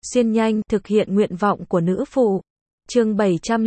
xuyên nhanh, thực hiện nguyện vọng của nữ phụ. Chương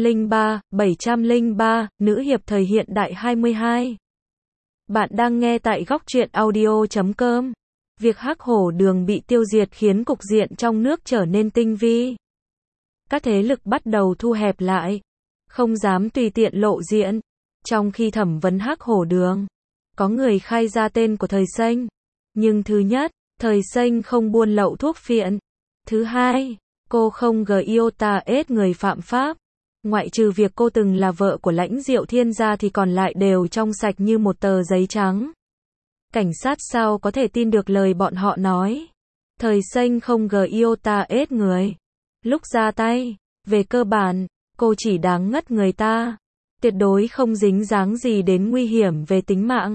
703, nữ hiệp thời hiện đại 22. Bạn đang nghe tại góc truyện audio.com. Việc hắc hổ đường bị tiêu diệt khiến cục diện trong nước trở nên tinh vi. Các thế lực bắt đầu thu hẹp lại, không dám tùy tiện lộ diện. Trong khi thẩm vấn hắc hổ đường, có người khai ra tên của Thời Xanh. Nhưng thứ nhất, Thời Xanh không buôn lậu thuốc phiện. Thứ hai, cô không iota ết người phạm pháp. Ngoại trừ việc cô từng là vợ của Lãnh Diệu Thiên ra thì còn lại đều trong sạch như một tờ giấy trắng. Cảnh sát sao có thể tin được lời bọn họ nói. Thời Xanh không iota ết người. Lúc ra tay, về cơ bản, cô chỉ đáng ngất người ta. Tuyệt đối không dính dáng gì đến nguy hiểm về tính mạng.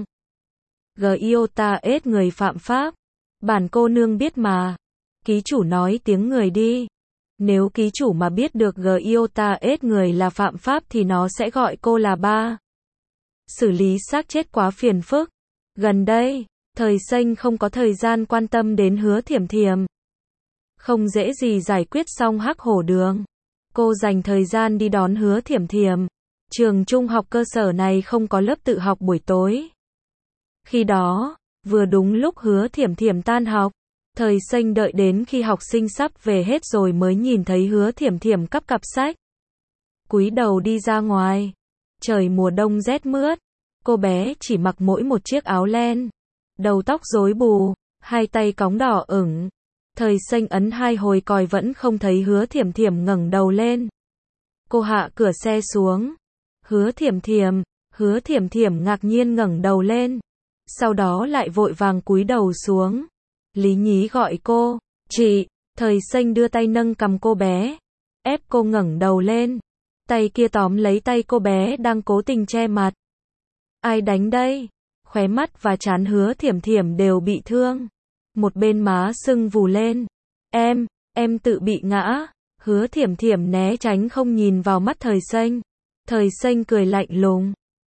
Iota ết người phạm pháp. Bản cô nương biết mà. Ký chủ nói tiếng người đi. Nếu ký chủ mà biết được iota ết người là phạm pháp thì nó sẽ gọi cô là ba. Xử lý xác chết quá phiền phức. Gần đây, Thời Xanh không có thời gian quan tâm đến Hứa Thiểm Thiểm. Không dễ gì giải quyết xong hắc hổ đường. Cô dành thời gian đi đón Hứa Thiểm Thiểm. Trường trung học cơ sở này không có lớp tự học buổi tối. Khi đó, vừa đúng lúc Hứa Thiểm Thiểm tan học. Thời Xanh đợi đến khi học sinh sắp về hết rồi mới nhìn thấy Hứa Thiểm Thiểm cắp cặp sách. Cúi đầu đi ra ngoài. Trời mùa đông rét mướt. Cô bé chỉ mặc mỗi một chiếc áo len. Đầu tóc rối bù, hai tay cóng đỏ ửng. Thời Xanh ấn 2 hồi còi vẫn không thấy Hứa Thiểm Thiểm ngẩng đầu lên. Cô hạ cửa xe xuống. Hứa Thiểm Thiểm ngạc nhiên ngẩng đầu lên. Sau đó lại vội vàng cúi đầu xuống. Lý Nhí gọi cô, chị. Thời Xanh đưa tay nâng cằm cô bé, ép cô ngẩng đầu lên. Tay kia tóm lấy tay cô bé đang cố tình che mặt. Ai đánh đây? Khóe mắt và trán Hứa Thiểm Thiểm đều bị thương. Một bên má sưng vù lên. Em tự bị ngã. Hứa Thiểm Thiểm né tránh không nhìn vào mắt Thời Xanh. Thời Xanh cười lạnh lùng.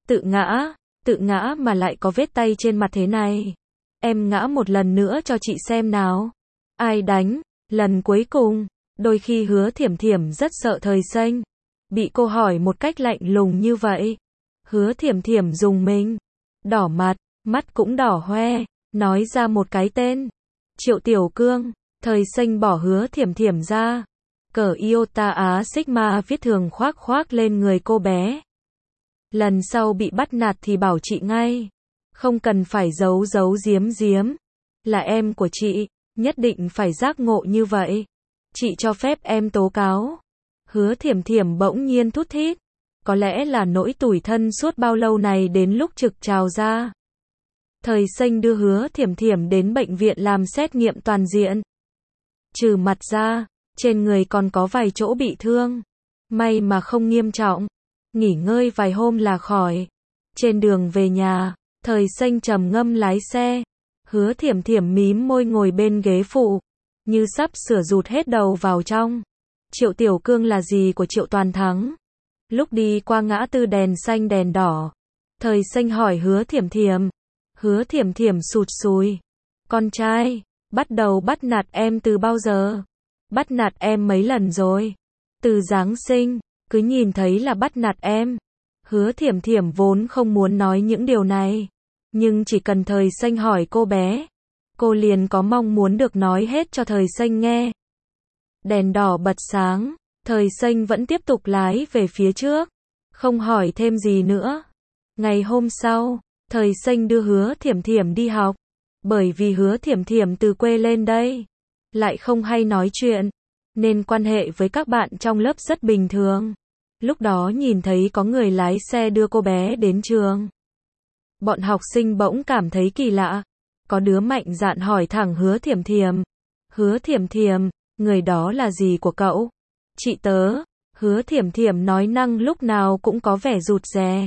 Tự ngã mà lại có vết tay trên mặt thế này. Em ngã một lần nữa cho chị xem nào. Ai đánh? Lần cuối cùng. Đôi khi Hứa Thiểm Thiểm rất sợ Thời Xanh. Bị cô hỏi một cách lạnh lùng như vậy. Hứa Thiểm Thiểm rùng mình. Đỏ mặt, mắt cũng đỏ hoe. Nói ra một cái tên. Triệu Tiểu Cương. Thời Xanh bỏ Hứa Thiểm Thiểm ra. Cờ iota á sigma viết thường khoác lên người cô bé. Lần sau bị bắt nạt thì bảo chị ngay. Không cần phải giấu giếm. Là em của chị, nhất định phải giác ngộ như vậy. Chị cho phép em tố cáo. Hứa Thiểm Thiểm bỗng nhiên thút thít. Có lẽ là nỗi tủi thân suốt bao lâu này đến lúc trực trào ra. Thời Xanh đưa Hứa Thiểm Thiểm đến bệnh viện làm xét nghiệm toàn diện. Trừ mặt ra, trên người còn có vài chỗ bị thương. May mà không nghiêm trọng. Nghỉ ngơi vài hôm là khỏi. Trên đường về nhà, Thời Xanh trầm ngâm lái xe. Hứa Thiểm Thiểm mím môi ngồi bên ghế phụ, như sắp sửa rụt hết đầu vào trong. Triệu Tiểu Cương là gì của Triệu Toàn Thắng? Lúc đi qua ngã tư đèn xanh đèn đỏ, Thời Xanh hỏi Hứa Thiểm Thiểm. Hứa Thiểm Thiểm sụt sùi. Con trai, bắt đầu bắt nạt em từ bao giờ? Bắt nạt em mấy lần rồi? Từ Giáng sinh, cứ nhìn thấy là bắt nạt em. Hứa Thiểm Thiểm vốn không muốn nói những điều này. Nhưng chỉ cần Thời Xanh hỏi cô bé, cô liền có mong muốn được nói hết cho Thời Xanh nghe. Đèn đỏ bật sáng, Thời Xanh vẫn tiếp tục lái về phía trước, không hỏi thêm gì nữa. Ngày hôm sau, Thời Xanh đưa Hứa Thiểm Thiểm đi học. Bởi vì Hứa Thiểm Thiểm từ quê lên đây, lại không hay nói chuyện, nên quan hệ với các bạn trong lớp rất bình thường. Lúc đó nhìn thấy có người lái xe đưa cô bé đến trường. Bọn học sinh bỗng cảm thấy kỳ lạ. Có đứa mạnh dạn hỏi thẳng Hứa Thiểm Thiểm. Hứa Thiểm Thiểm, người đó là gì của cậu? Chị tớ. Hứa Thiểm Thiểm nói năng lúc nào cũng có vẻ rụt rè.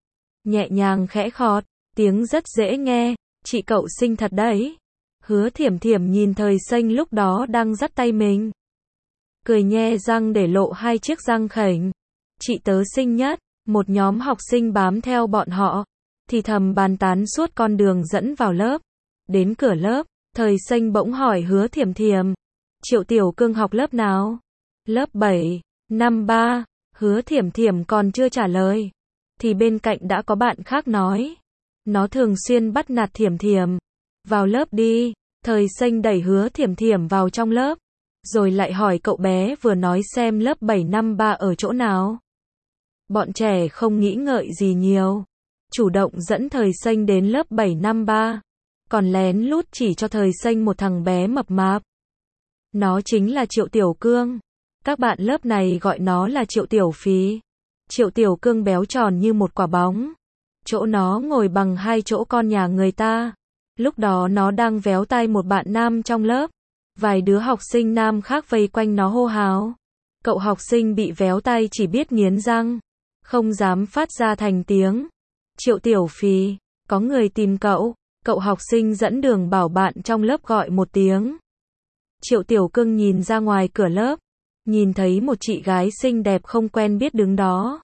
Nhẹ nhàng khẽ khọt, tiếng rất dễ nghe. Chị cậu xinh thật đấy. Hứa Thiểm Thiểm nhìn Thời Xanh lúc đó đang dắt tay mình. Cười nhe răng để lộ 2 chiếc răng khểnh. Chị tớ xinh nhất. Một nhóm học sinh bám theo bọn họ, thì thầm bàn tán suốt con đường dẫn vào lớp. Đến cửa lớp, Thời Xanh bỗng hỏi Hứa Thiểm Thiểm. Triệu Tiểu Cương học lớp nào? Lớp 7, năm 3, Hứa Thiểm Thiểm còn chưa trả lời. Thì bên cạnh đã có bạn khác nói. Nó thường xuyên bắt nạt Thiểm Thiểm. Vào lớp đi. Thời Xanh đẩy Hứa Thiểm Thiểm vào trong lớp. Rồi lại hỏi cậu bé vừa nói xem lớp 7 năm 3 ở chỗ nào. Bọn trẻ không nghĩ ngợi gì nhiều. Chủ động dẫn Thời Xanh đến lớp 7 năm 3. Còn lén lút chỉ cho Thời Xanh một thằng bé mập mạp. Nó chính là Triệu Tiểu Cương. Các bạn lớp này gọi nó là Triệu Tiểu Phí. Triệu Tiểu Cương béo tròn như một quả bóng. Chỗ nó ngồi bằng 2 chỗ con nhà người ta. Lúc đó nó đang véo tay một bạn nam trong lớp. Vài đứa học sinh nam khác vây quanh nó hô hào. Cậu học sinh bị véo tay chỉ biết nghiến răng. Không dám phát ra thành tiếng. Triệu Tiểu Phí, có người tìm cậu. Cậu học sinh dẫn đường bảo bạn trong lớp gọi một tiếng. Triệu Tiểu Cương nhìn ra ngoài cửa lớp. Nhìn thấy một chị gái xinh đẹp không quen biết đứng đó.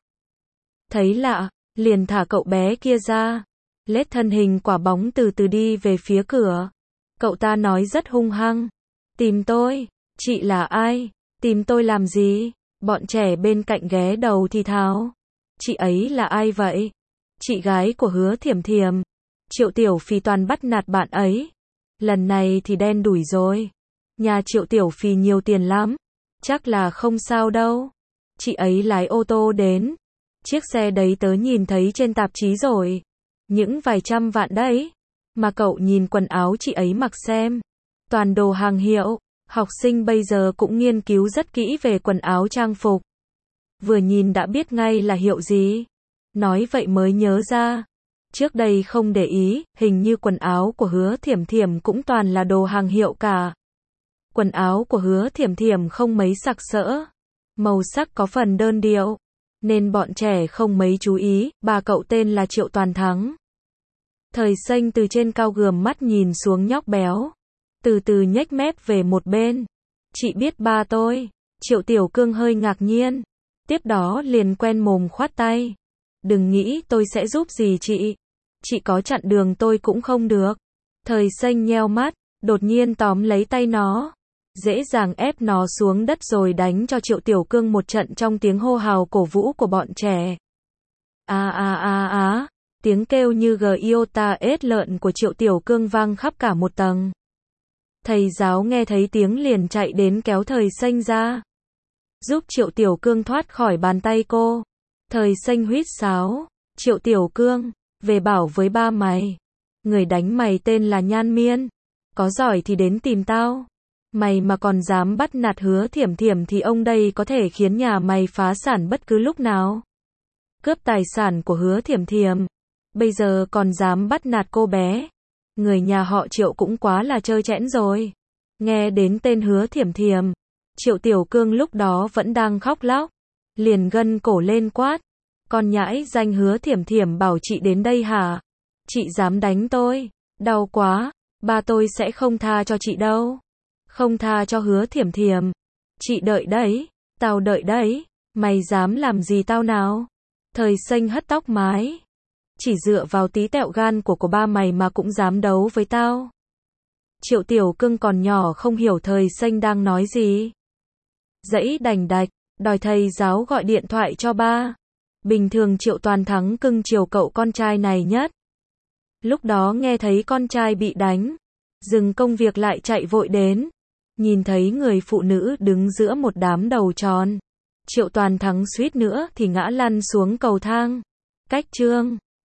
Thấy lạ, liền thả cậu bé kia ra. Lết thân hình quả bóng từ từ đi về phía cửa. Cậu ta nói rất hung hăng. Tìm tôi? Chị là ai? Tìm tôi làm gì? Bọn trẻ bên cạnh ghé đầu thì thào. Chị ấy là ai vậy? Chị gái của Hứa Thiểm Thiểm. Triệu Tiểu Phí toàn bắt nạt bạn ấy. Lần này thì đen đủi rồi. Nhà Triệu Tiểu Phí nhiều tiền lắm. Chắc là không sao đâu. Chị ấy lái ô tô đến. Chiếc xe đấy tớ nhìn thấy trên tạp chí rồi. Những vài trăm vạn đấy. Mà cậu nhìn quần áo chị ấy mặc xem. Toàn đồ hàng hiệu. Học sinh bây giờ cũng nghiên cứu rất kỹ về quần áo trang phục. Vừa nhìn đã biết ngay là hiệu gì. Nói vậy mới nhớ ra. Trước đây không để ý, hình như quần áo của Hứa Thiểm Thiểm cũng toàn là đồ hàng hiệu cả. Quần áo của Hứa Thiểm Thiểm không mấy sặc sỡ. Màu sắc có phần đơn điệu. Nên bọn trẻ không mấy chú ý, bà cậu tên là Triệu Toàn Thắng. Thời Xanh từ trên cao gườm mắt nhìn xuống nhóc béo. Từ từ nhếch mép về một bên. Chị biết ba tôi. Triệu Tiểu Cương hơi ngạc nhiên. Tiếp đó liền quen mồm khoát tay. Đừng nghĩ tôi sẽ giúp gì chị. Chị có chặn đường tôi cũng không được. Thời Xanh nheo mắt, đột nhiên tóm lấy tay nó. Dễ dàng ép nó xuống đất rồi đánh cho Triệu Tiểu Cương một trận trong tiếng hô hào cổ vũ của bọn trẻ. Tiếng kêu như giota ết lợn của Triệu Tiểu Cương vang khắp cả một tầng. Thầy giáo nghe thấy tiếng liền chạy đến kéo Thời Xanh ra. Giúp Triệu Tiểu Cương thoát khỏi bàn tay cô. Thời Xanh huýt sáo. Triệu Tiểu Cương, về bảo với ba mày. Người đánh mày tên là Nhan Miên. Có giỏi thì đến tìm tao. Mày mà còn dám bắt nạt Hứa Thiểm Thiểm thì ông đây có thể khiến nhà mày phá sản bất cứ lúc nào. Cướp tài sản của Hứa Thiểm Thiểm. Bây giờ còn dám bắt nạt cô bé. Người nhà họ Triệu cũng quá là trơ trẽn rồi. Nghe đến tên Hứa Thiểm Thiểm. Triệu Tiểu Cương lúc đó vẫn đang khóc lóc. Liền gân cổ lên quát. Con nhãi danh Hứa Thiểm Thiểm bảo chị đến đây hả? Chị dám đánh tôi. Đau quá. Ba tôi sẽ không tha cho chị đâu. Không tha cho Hứa Thiểm Thiểm. Chị đợi đấy. Tao đợi đấy. Mày dám làm gì tao nào? Thời Xanh hất tóc mái. Chỉ dựa vào tí tẹo gan của ba mày mà cũng dám đấu với tao. Triệu Tiểu Cương còn nhỏ không hiểu Thời Xanh đang nói gì. Dãy đành đạch, đòi thầy giáo gọi điện thoại cho ba. Bình thường Triệu Toàn Thắng cưng chiều cậu con trai này nhất. Lúc đó nghe thấy con trai bị đánh. Dừng công việc lại chạy vội đến. Nhìn thấy người phụ nữ đứng giữa một đám đầu tròn. Triệu Toàn Thắng suýt nữa thì ngã lăn xuống cầu thang. Cách chương